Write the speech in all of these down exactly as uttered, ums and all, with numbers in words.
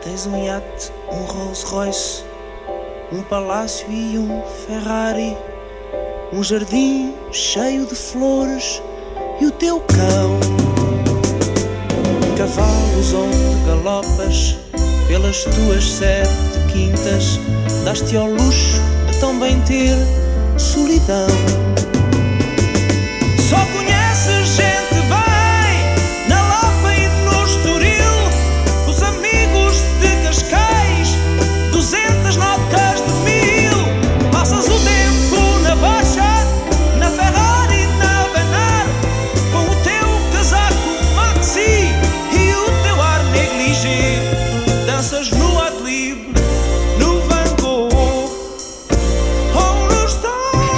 Tens um iate, um Rolls Royce, um palácio e um Ferrari, um jardim cheio de flores e o teu cão. Cavalos onde galopas pelas tuas sete quintas, daste ao luxo de tão bem ter solidão. Só conheces gente bem na Lapa e no Estoril, os amigos de Cascais, duzentas notas de mil. Passas o tempo na Baixa, na Ferrari, na Benar, com o teu casaco maxi e o teu ar negligé. Danças no Adlib, no Van Gogh ou no Star.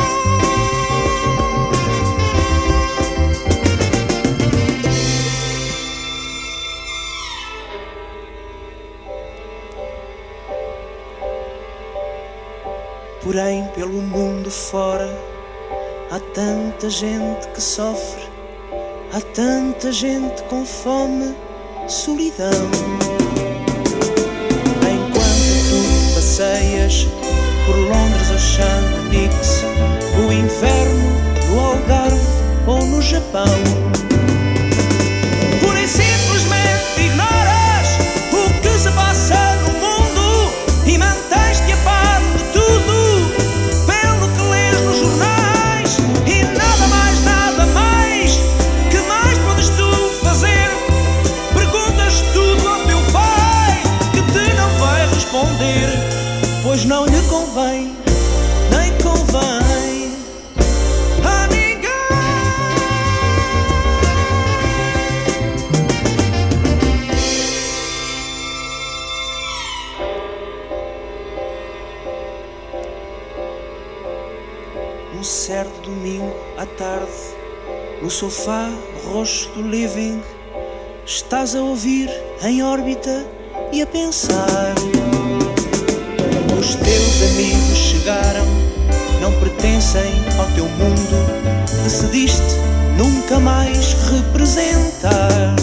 Porém, pelo mundo fora, há tanta gente que sofre, há tanta gente com fome, solidão. Passeias por Londres ou Chamonix, o inverno no Algarve ou no Japão. Pura e simplesmente ignoras o que se passa no mundo e mantens-te a par de tudo pelo que lês nos jornais. E nada mais, nada mais, que mais podes tu fazer? Perguntas tudo ao teu pai, que te não vai responder, pois não lhe convém, nem convém a ninguém. Um certo domingo à tarde, no sofá roxo do living, estás a ouvir Em Órbita e a pensar. Os teus amigos chegaram, não pertencem ao teu mundo, decidiste nunca mais representar.